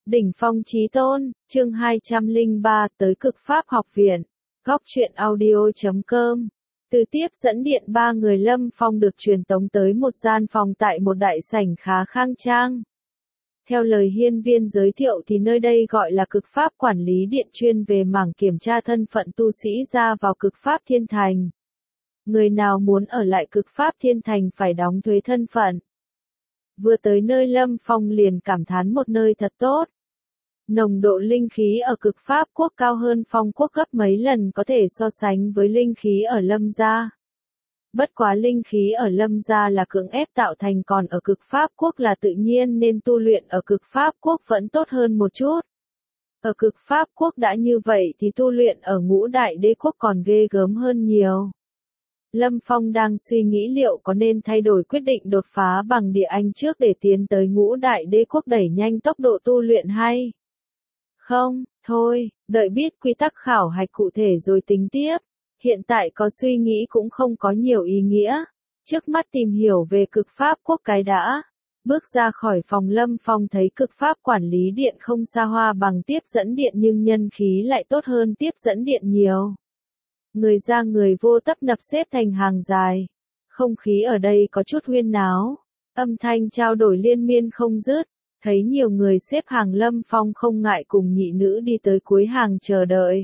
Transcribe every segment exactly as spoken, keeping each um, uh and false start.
Đỉnh phong chí tôn, chương hai trăm lẻ ba tới Cực Pháp học viện. Góc truyện audio chấm com. Từ tiếp dẫn điện ba người Lâm Phong được truyền tống tới một gian phòng tại một đại sảnh khá khang trang. Theo lời hiên viên giới thiệu thì nơi đây gọi là Cực Pháp quản lý điện, chuyên về mảng kiểm tra thân phận tu sĩ ra vào Cực Pháp Thiên Thành. Người nào muốn ở lại Cực Pháp Thiên Thành phải đóng thuế thân phận. Vừa tới nơi Lâm Phong liền cảm thán một nơi thật tốt. Nồng độ linh khí ở Cực Pháp quốc cao hơn Phong quốc gấp mấy lần, có thể so sánh với linh khí ở Lâm gia. Bất quá linh khí ở Lâm gia là cưỡng ép tạo thành, còn ở Cực Pháp quốc là tự nhiên, nên tu luyện ở Cực Pháp quốc vẫn tốt hơn một chút. Ở Cực Pháp quốc đã như vậy thì tu luyện ở Ngũ Đại Đế quốc còn ghê gớm hơn nhiều. Lâm Phong đang suy nghĩ liệu có nên thay đổi quyết định đột phá bằng địa anh trước để tiến tới Ngũ Đại Đế quốc đẩy nhanh tốc độ tu luyện hay không. Thôi, đợi biết quy tắc khảo hạch cụ thể rồi tính tiếp. Hiện tại có suy nghĩ cũng không có nhiều ý nghĩa. Trước mắt tìm hiểu về Cực Pháp quốc cái đã. Bước ra khỏi phòng Lâm Phong thấy Cực Pháp quản lý điện không xa hoa bằng tiếp dẫn điện, nhưng nhân khí lại tốt hơn tiếp dẫn điện nhiều. Người ra người vô tấp nập xếp thành hàng dài. Không khí ở đây có chút huyên náo. Âm thanh trao đổi liên miên không dứt. Thấy nhiều người xếp hàng, Lâm Phong không ngại cùng nhị nữ đi tới cuối hàng chờ đợi.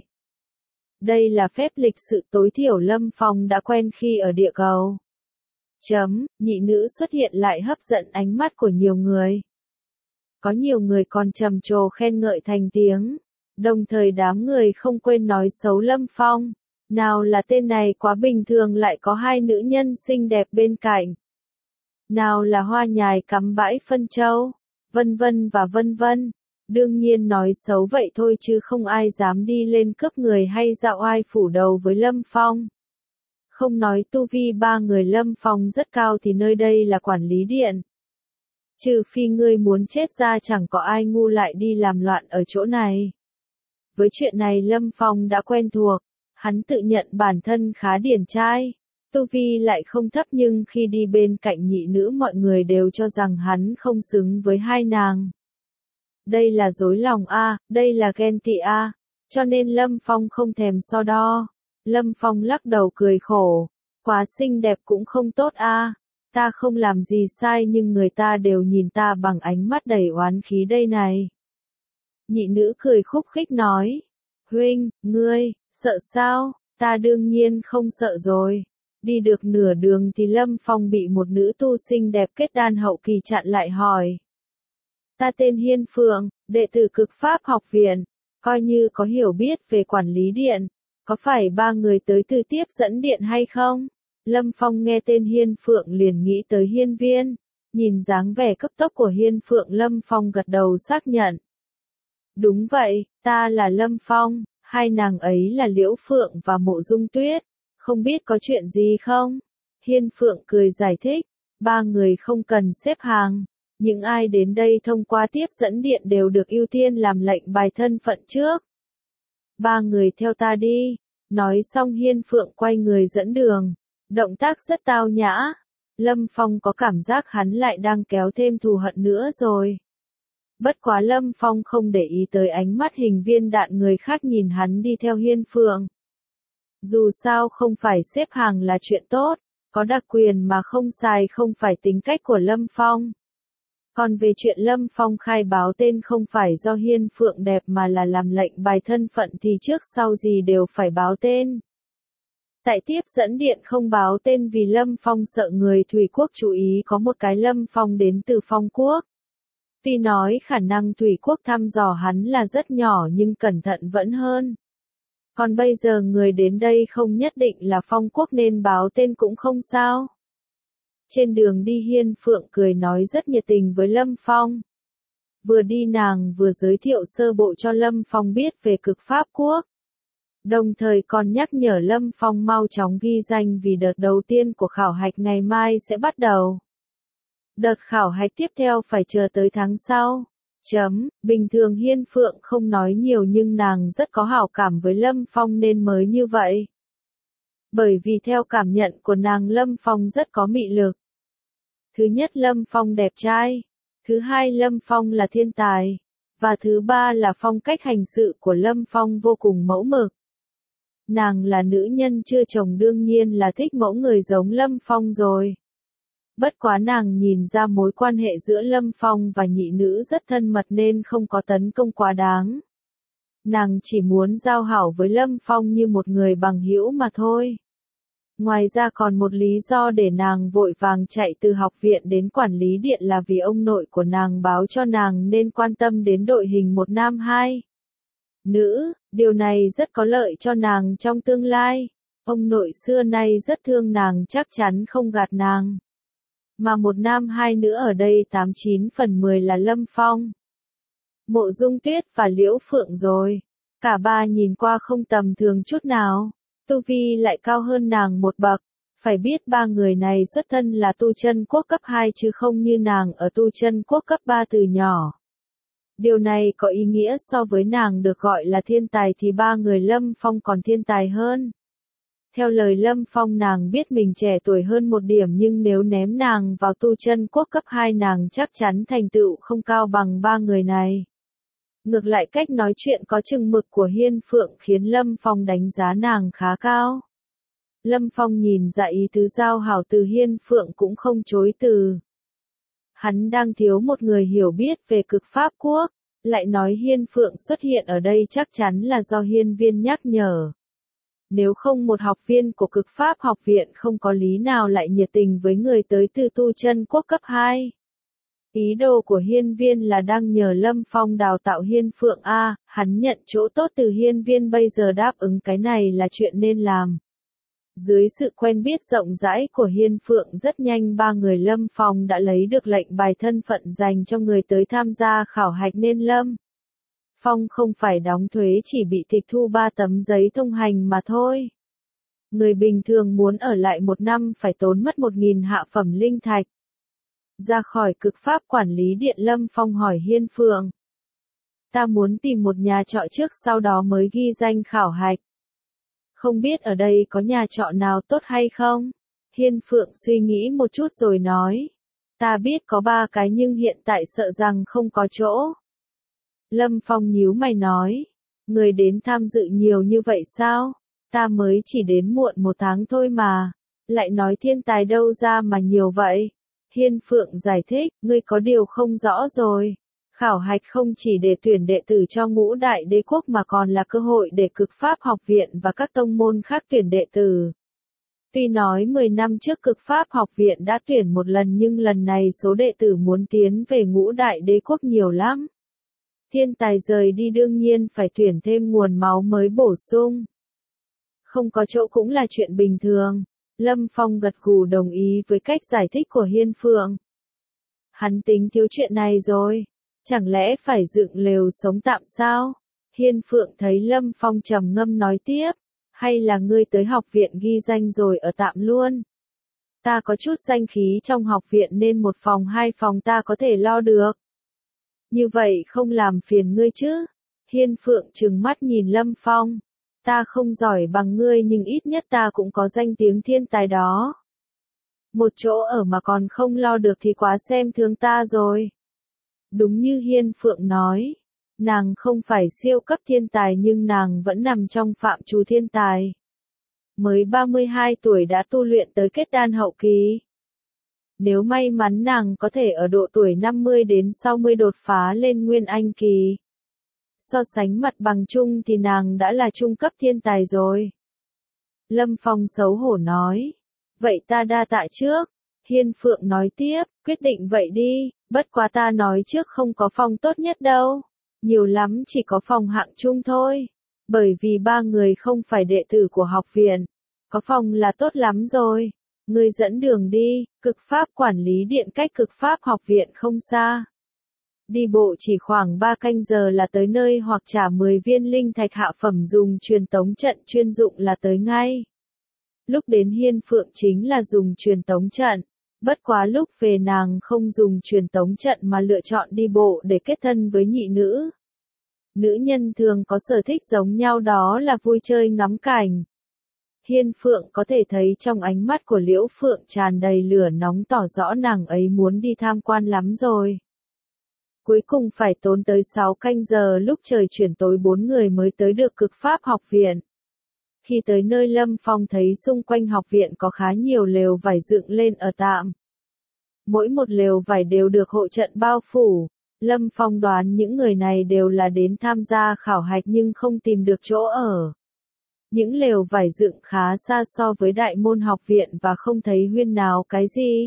Đây là phép lịch sự tối thiểu Lâm Phong đã quen khi ở địa cầu. Chấm, nhị nữ xuất hiện lại hấp dẫn ánh mắt của nhiều người. Có nhiều người còn trầm trồ khen ngợi thành tiếng. Đồng thời đám người không quên nói xấu Lâm Phong. Nào là tên này quá bình thường lại có hai nữ nhân xinh đẹp bên cạnh. Nào là hoa nhài cắm bãi phân châu. Vân vân và vân vân. Đương nhiên nói xấu vậy thôi chứ không ai dám đi lên cướp người hay dạo oai phủ đầu với Lâm Phong. Không nói tu vi ba người Lâm Phong rất cao thì nơi đây là quản lý điện. Trừ phi ngươi muốn chết ra, chẳng có ai ngu lại đi làm loạn ở chỗ này. Với chuyện này Lâm Phong đã quen thuộc. Hắn tự nhận bản thân khá điển trai. Tu vi lại không thấp, nhưng khi đi bên cạnh nhị nữ mọi người đều cho rằng hắn không xứng với hai nàng. Đây là dối lòng a, đây là ghen tị a, cho nên Lâm Phong không thèm so đo. Lâm Phong lắc đầu cười khổ, quá xinh đẹp cũng không tốt a, ta không làm gì sai nhưng người ta đều nhìn ta bằng ánh mắt đầy oán khí đây này. Nhị nữ cười khúc khích nói, huynh, ngươi, sợ sao, ta đương nhiên không sợ rồi. Đi được nửa đường thì Lâm Phong bị một nữ tu xinh đẹp kết đan hậu kỳ chặn lại hỏi. Ta tên Hiên Phượng, đệ tử Cực Pháp học viện, coi như có hiểu biết về quản lý điện, có phải ba người tới từ tiếp dẫn điện hay không? Lâm Phong nghe tên Hiên Phượng liền nghĩ tới hiên viên, nhìn dáng vẻ cấp tốc của Hiên Phượng Lâm Phong gật đầu xác nhận. Đúng vậy, ta là Lâm Phong, hai nàng ấy là Liễu Phượng và Mộ Dung Tuyết. Không biết có chuyện gì không? Hiên Phượng cười giải thích, ba người không cần xếp hàng. Những ai đến đây thông qua tiếp dẫn điện đều được ưu tiên làm lệnh bài thân phận trước. Ba người theo ta đi. Nói xong Hiên Phượng quay người dẫn đường. Động tác rất tao nhã. Lâm Phong có cảm giác hắn lại đang kéo thêm thù hận nữa rồi. Bất quá Lâm Phong không để ý tới ánh mắt hình viên đạn người khác nhìn hắn đi theo Hiên Phượng. Dù sao không phải xếp hàng là chuyện tốt, có đặc quyền mà không xài không phải tính cách của Lâm Phong. Còn về chuyện Lâm Phong khai báo tên không phải do Hiên Phượng đẹp mà là làm lệnh bài thân phận thì trước sau gì đều phải báo tên. Tại tiếp dẫn điện không báo tên vì Lâm Phong sợ người Thủy quốc chú ý có một cái Lâm Phong đến từ Phong quốc. Tuy nói khả năng Thủy quốc thăm dò hắn là rất nhỏ nhưng cẩn thận vẫn hơn. Còn bây giờ người đến đây không nhất định là Phong quốc nên báo tên cũng không sao. Trên đường đi Hiên Phượng cười nói rất nhiệt tình với Lâm Phong. Vừa đi nàng vừa giới thiệu sơ bộ cho Lâm Phong biết về Cực Pháp quốc. Đồng thời còn nhắc nhở Lâm Phong mau chóng ghi danh vì đợt đầu tiên của khảo hạch ngày mai sẽ bắt đầu. Đợt khảo hạch tiếp theo phải chờ tới tháng sau. Chấm, bình thường Hiên Phượng không nói nhiều nhưng nàng rất có hảo cảm với Lâm Phong nên mới như vậy. Bởi vì theo cảm nhận của nàng Lâm Phong rất có mị lực. Thứ nhất Lâm Phong đẹp trai. Thứ hai Lâm Phong là thiên tài. Và thứ ba là phong cách hành sự của Lâm Phong vô cùng mẫu mực. Nàng là nữ nhân chưa chồng đương nhiên là thích mẫu người giống Lâm Phong rồi. Bất quá nàng nhìn ra mối quan hệ giữa Lâm Phong và nhị nữ rất thân mật nên không có tấn công quá đáng. Nàng chỉ muốn giao hảo với Lâm Phong như một người bằng hữu mà thôi. Ngoài ra còn một lý do để nàng vội vàng chạy từ học viện đến quản lý điện là vì ông nội của nàng báo cho nàng nên quan tâm đến đội hình một nam hai nữ, điều này rất có lợi cho nàng trong tương lai. Ông nội xưa nay rất thương nàng chắc chắn không gạt nàng. Mà một nam hai nữ ở đây tám chín phần mười là Lâm Phong, Mộ Dung Tuyết và Liễu Phượng rồi. Cả ba nhìn qua không tầm thường chút nào. Tu vi lại cao hơn nàng một bậc. Phải biết ba người này xuất thân là tu chân quốc cấp hai chứ không như nàng ở tu chân quốc cấp ba từ nhỏ. Điều này có ý nghĩa so với nàng được gọi là thiên tài thì ba người Lâm Phong còn thiên tài hơn. Theo lời Lâm Phong nàng biết mình trẻ tuổi hơn một điểm nhưng nếu ném nàng vào tu chân quốc cấp hai nàng chắc chắn thành tựu không cao bằng ba người này. Ngược lại cách nói chuyện có chừng mực của Hiên Phượng khiến Lâm Phong đánh giá nàng khá cao. Lâm Phong nhìn ra ý tứ giao hảo từ Hiên Phượng cũng không chối từ. Hắn đang thiếu một người hiểu biết về cực pháp quốc, lại nói Hiên Phượng xuất hiện ở đây chắc chắn là do Hiên Viên nhắc nhở. Nếu không một học viên của cực pháp học viện không có lý nào lại nhiệt tình với người tới từ tu chân quốc cấp hai. Ý đồ của Hiên Viên là đang nhờ Lâm Phong đào tạo Hiên Phượng A, hắn nhận chỗ tốt từ Hiên Viên bây giờ đáp ứng cái này là chuyện nên làm. Dưới sự quen biết rộng rãi của Hiên Phượng rất nhanh ba người Lâm Phong đã lấy được lệnh bài thân phận dành cho người tới tham gia khảo hạch nên Lâm Phong không phải đóng thuế chỉ bị tịch thu ba tấm giấy thông hành mà thôi. Người bình thường muốn ở lại một năm phải tốn mất một nghìn hạ phẩm linh thạch. Ra khỏi cực pháp quản lý điện Lâm Phong hỏi Hiên Phượng. Ta muốn tìm một nhà trọ trước sau đó mới ghi danh khảo hạch. Không biết ở đây có nhà trọ nào tốt hay không? Hiên Phượng suy nghĩ một chút rồi nói. Ta biết có ba cái nhưng hiện tại sợ rằng không có chỗ. Lâm Phong nhíu mày nói. Người đến tham dự nhiều như vậy sao? Ta mới chỉ đến muộn một tháng thôi mà. Lại nói thiên tài đâu ra mà nhiều vậy? Hiên Phượng giải thích, ngươi có điều không rõ rồi. Khảo hạch không chỉ để tuyển đệ tử cho ngũ đại đế quốc mà còn là cơ hội để cực pháp học viện và các tông môn khác tuyển đệ tử. Tuy nói mười năm trước cực pháp học viện đã tuyển một lần nhưng lần này số đệ tử muốn tiến về ngũ đại đế quốc nhiều lắm. Thiên tài rời đi đương nhiên phải tuyển thêm nguồn máu mới bổ sung. Không có chỗ cũng là chuyện bình thường. Lâm Phong gật gù đồng ý với cách giải thích của Hiên Phượng. Hắn tính thiếu chuyện này rồi. Chẳng lẽ phải dựng lều sống tạm sao? Hiên Phượng thấy Lâm Phong trầm ngâm nói tiếp. Hay là ngươi tới học viện ghi danh rồi ở tạm luôn? Ta có chút danh khí trong học viện nên một phòng hai phòng ta có thể lo được. Như vậy không làm phiền ngươi chứ? Hiên Phượng trừng mắt nhìn Lâm Phong. Ta không giỏi bằng ngươi nhưng ít nhất ta cũng có danh tiếng thiên tài đó. Một chỗ ở mà còn không lo được thì quá xem thường ta rồi. Đúng như Hiên Phượng nói, nàng không phải siêu cấp thiên tài nhưng nàng vẫn nằm trong phạm trù thiên tài. Mới ba mươi hai tuổi đã tu luyện tới kết đan hậu kỳ. Nếu may mắn nàng có thể ở độ tuổi năm mươi đến sáu mươi đột phá lên nguyên anh kỳ. So sánh mặt bằng chung thì nàng đã là trung cấp thiên tài rồi. Lâm Phong xấu hổ nói. Vậy ta đa tạ trước. Hiên Phượng nói tiếp, quyết định vậy đi, bất quá ta nói trước không có phòng tốt nhất đâu. Nhiều lắm chỉ có phòng hạng trung thôi. Bởi vì ba người không phải đệ tử của học viện. Có phòng là tốt lắm rồi. Ngươi dẫn đường đi, cực pháp quản lý điện cách cực pháp học viện không xa. Đi bộ chỉ khoảng ba canh giờ là tới nơi hoặc trả mười viên linh thạch hạ phẩm dùng truyền tống trận chuyên dụng là tới ngay. Lúc đến Hiên Phượng chính là dùng truyền tống trận. Bất quá lúc về nàng không dùng truyền tống trận mà lựa chọn đi bộ để kết thân với nhị nữ. Nữ nhân thường có sở thích giống nhau đó là vui chơi ngắm cảnh. Hiên Phượng có thể thấy trong ánh mắt của Liễu Phượng tràn đầy lửa nóng tỏ rõ nàng ấy muốn đi tham quan lắm rồi. Cuối cùng phải tốn tới sáu canh giờ lúc trời chuyển tối bốn người mới tới được Cực Pháp học viện. Khi tới nơi Lâm Phong thấy xung quanh học viện có khá nhiều lều vải dựng lên ở tạm. Mỗi một lều vải đều được hộ trận bao phủ. Lâm Phong đoán những người này đều là đến tham gia khảo hạch nhưng không tìm được chỗ ở. Những lều vải dựng khá xa so với đại môn học viện và không thấy huyên náo cái gì.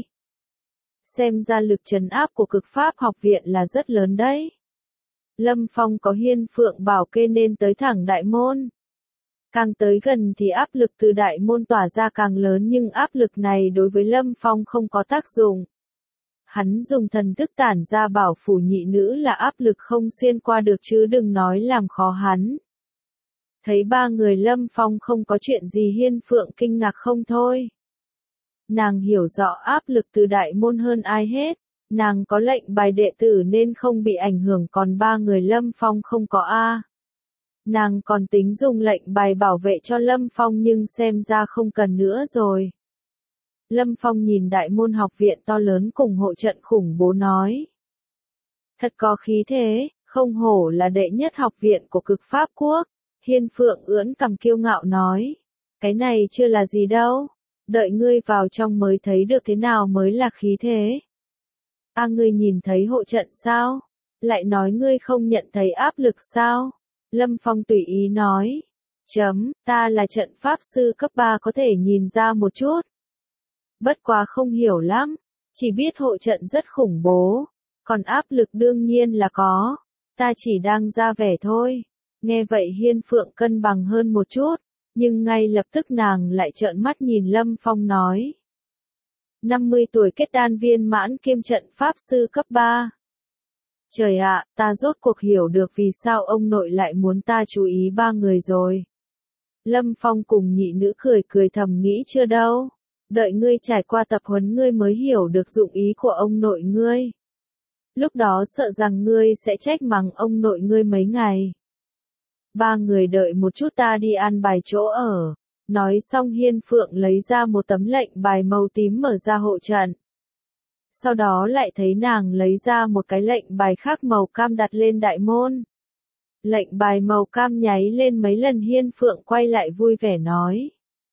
Xem ra lực trấn áp của Cực Pháp học viện là rất lớn đấy. Lâm Phong có Hiên Phượng bảo kê nên tới thẳng đại môn. Càng tới gần thì áp lực từ đại môn tỏa ra càng lớn nhưng áp lực này đối với Lâm Phong không có tác dụng. Hắn dùng thần thức tản ra bảo phủ nhị nữ là áp lực không xuyên qua được chứ đừng nói làm khó hắn. Thấy ba người Lâm Phong không có chuyện gì Hiên Phượng kinh ngạc không thôi. Nàng hiểu rõ áp lực từ đại môn hơn ai hết. Nàng có lệnh bài đệ tử nên không bị ảnh hưởng còn ba người Lâm Phong không có a. Nàng còn tính dùng lệnh bài bảo vệ cho Lâm Phong nhưng xem ra không cần nữa rồi. Lâm Phong nhìn đại môn học viện to lớn cùng hộ trận khủng bố nói. Thật có khí thế, không hổ là đệ nhất học viện của Cực Pháp quốc. Hiên Phượng ưỡn cằm kiêu ngạo nói. Cái này chưa là gì đâu. Đợi ngươi vào trong mới thấy được thế nào mới là khí thế. À ngươi nhìn thấy hộ trận sao? Lại nói ngươi không nhận thấy áp lực sao? Lâm Phong tùy ý nói. Chấm, ta là trận pháp sư cấp ba có thể nhìn ra một chút. Bất quá không hiểu lắm, chỉ biết hộ trận rất khủng bố, còn áp lực đương nhiên là có, ta chỉ đang ra vẻ thôi. Nghe vậy Hiên Phượng cân bằng hơn một chút, nhưng ngay lập tức nàng lại trợn mắt nhìn Lâm Phong nói. năm mươi tuổi kết đan viên mãn kiêm trận pháp sư cấp ba. Trời ạ, ta rốt cuộc hiểu được vì sao ông nội lại muốn ta chú ý ba người rồi. Lâm Phong cùng nhị nữ cười cười thầm nghĩ chưa đâu. Đợi ngươi trải qua tập huấn ngươi mới hiểu được dụng ý của ông nội ngươi. Lúc đó sợ rằng ngươi sẽ trách mắng ông nội ngươi mấy ngày. Ba người đợi một chút ta đi an bài chỗ ở. Nói xong Hiên Phượng lấy ra một tấm lệnh bài màu tím mở ra hộ trận. Sau đó lại thấy nàng lấy ra một cái lệnh bài khác màu cam đặt lên đại môn. Lệnh bài màu cam nháy lên mấy lần Hiên Phượng quay lại vui vẻ nói.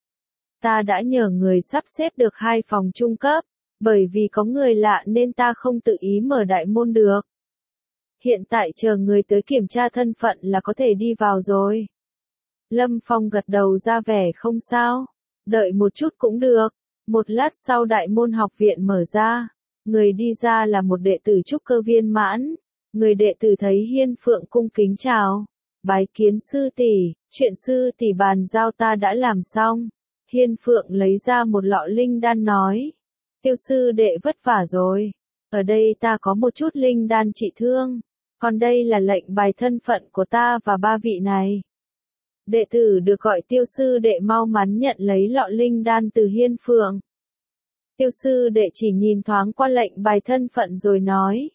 Ta đã nhờ người sắp xếp được hai phòng trung cấp, bởi vì có người lạ nên ta không tự ý mở đại môn được. Hiện tại chờ người tới kiểm tra thân phận là có thể đi vào rồi. Lâm Phong gật đầu ra vẻ không sao, đợi một chút cũng được. Một lát sau đại môn học viện mở ra, người đi ra là một đệ tử trúc cơ viên mãn. Người đệ tử thấy Hiên Phượng cung kính chào, bái kiến sư tỷ, chuyện sư tỷ bàn giao ta đã làm xong. Hiên Phượng lấy ra một lọ linh đan nói, tiêu sư đệ vất vả rồi, ở đây ta có một chút linh đan trị thương, còn đây là lệnh bài thân phận của ta và ba vị này. Đệ tử được gọi tiêu sư đệ mau mắn nhận lấy lọ linh đan từ Hiên Phượng. Tiêu sư đệ chỉ nhìn thoáng qua lệnh bài thân phận rồi nói.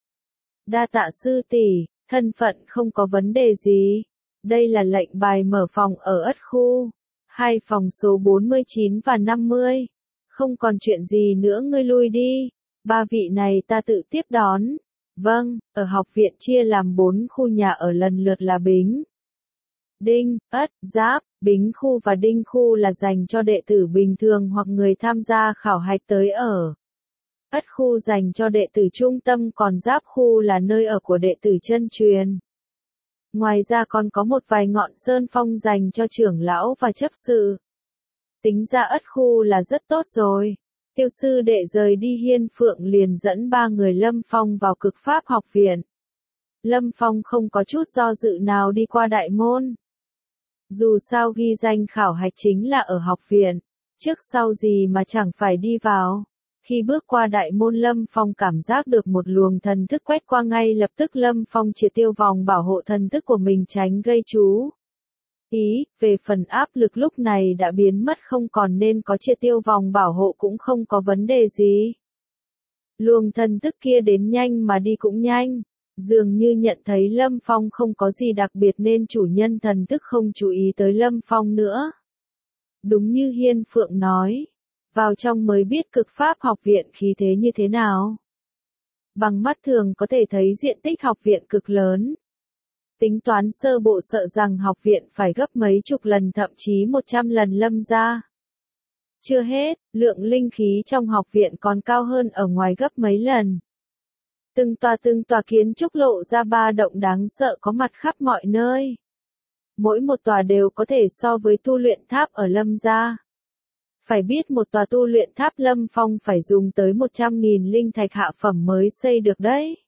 Đa tạ sư tỷ, thân phận không có vấn đề gì. Đây là lệnh bài mở phòng ở ất khu. Hai phòng số bốn mươi chín và năm mươi. Không còn chuyện gì nữa ngươi lui đi. Ba vị này ta tự tiếp đón. Vâng, ở học viện chia làm bốn khu nhà ở lần lượt là Bính, Đinh, Ất, Giáp. Bính khu và Đinh khu là dành cho đệ tử bình thường hoặc người tham gia khảo hạch tới ở. Ất khu dành cho đệ tử trung tâm còn Giáp khu là nơi ở của đệ tử chân truyền. Ngoài ra còn có một vài ngọn sơn phong dành cho trưởng lão và chấp sự. Tính ra Ất khu là rất tốt rồi. Tiêu sư đệ rời đi Hiên Phượng liền dẫn ba người Lâm Phong vào Cực Pháp học viện. Lâm Phong không có chút do dự nào đi qua đại môn. Dù sao ghi danh khảo hạch chính là ở học viện, trước sau gì mà chẳng phải đi vào. Khi bước qua đại môn Lâm Phong cảm giác được một luồng thần thức quét qua ngay lập tức Lâm Phong triệt tiêu vòng bảo hộ thần thức của mình tránh gây chú ý, về phần áp lực lúc này đã biến mất không còn nên có triệt tiêu vòng bảo hộ cũng không có vấn đề gì. Luồng thần thức kia đến nhanh mà đi cũng nhanh, dường như nhận thấy Lâm Phong không có gì đặc biệt nên chủ nhân thần thức không chú ý tới Lâm Phong nữa. Đúng như Hiên Phượng nói, vào trong mới biết Cực Pháp học viện khí thế như thế nào. Bằng mắt thường có thể thấy diện tích học viện cực lớn. Tính toán sơ bộ sợ rằng học viện phải gấp mấy chục lần thậm chí một trăm lần Lâm gia. Chưa hết, lượng linh khí trong học viện còn cao hơn ở ngoài gấp mấy lần. Từng tòa từng tòa kiến trúc lộ ra ba động đáng sợ có mặt khắp mọi nơi. Mỗi một tòa đều có thể so với tu luyện tháp ở Lâm gia. Phải biết một tòa tu luyện tháp Lâm Phong phải dùng tới một trăm nghìn linh thạch hạ phẩm mới xây được đấy.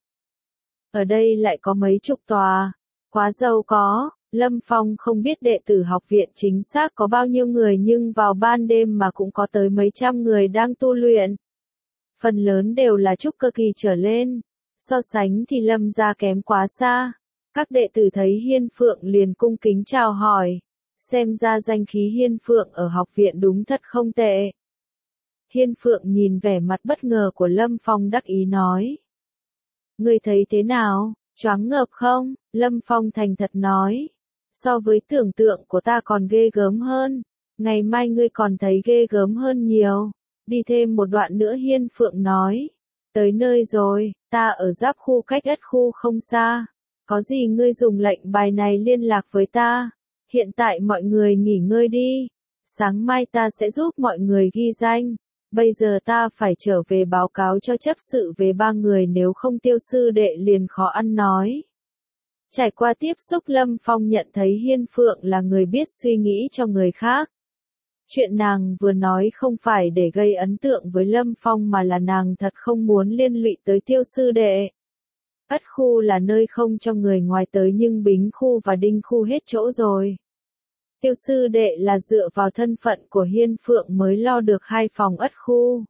Ở đây lại có mấy chục tòa. Quá giàu có, Lâm Phong không biết đệ tử học viện chính xác có bao nhiêu người nhưng vào ban đêm mà cũng có tới mấy trăm người đang tu luyện. Phần lớn đều là trúc cơ kỳ trở lên. So sánh thì Lâm gia kém quá xa. Các đệ tử thấy Hiên Phượng liền cung kính chào hỏi. Xem ra danh khí Hiên Phượng ở học viện đúng thật không tệ. Hiên Phượng nhìn vẻ mặt bất ngờ của Lâm Phong đắc ý nói. Ngươi thấy thế nào, choáng ngợp không? Lâm Phong thành thật nói. So với tưởng tượng của ta còn ghê gớm hơn. Ngày mai ngươi còn thấy ghê gớm hơn nhiều. Đi thêm một đoạn nữa Hiên Phượng nói. Tới nơi rồi, ta ở giáp khu cách ất khu không xa. Có gì ngươi dùng lệnh bài này liên lạc với ta. Hiện tại mọi người nghỉ ngơi đi. Sáng mai ta sẽ giúp mọi người ghi danh. Bây giờ ta phải trở về báo cáo cho chấp sự về ba người nếu không Tiêu sư đệ liền khó ăn nói. Trải qua tiếp xúc Lâm Phong nhận thấy Hiên Phượng là người biết suy nghĩ cho người khác. Chuyện nàng vừa nói không phải để gây ấn tượng với Lâm Phong mà là nàng thật không muốn liên lụy tới Tiêu sư đệ. Ất khu là nơi không cho người ngoài tới nhưng Bính khu và Đinh khu hết chỗ rồi. Tiêu sư đệ là dựa vào thân phận của Hiên Phượng mới lo được hai phòng ất khu.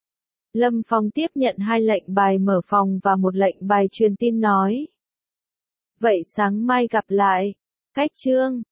Lâm Phong tiếp nhận hai lệnh bài mở phòng và một lệnh bài truyền tin nói. Vậy sáng mai gặp lại. Cách chương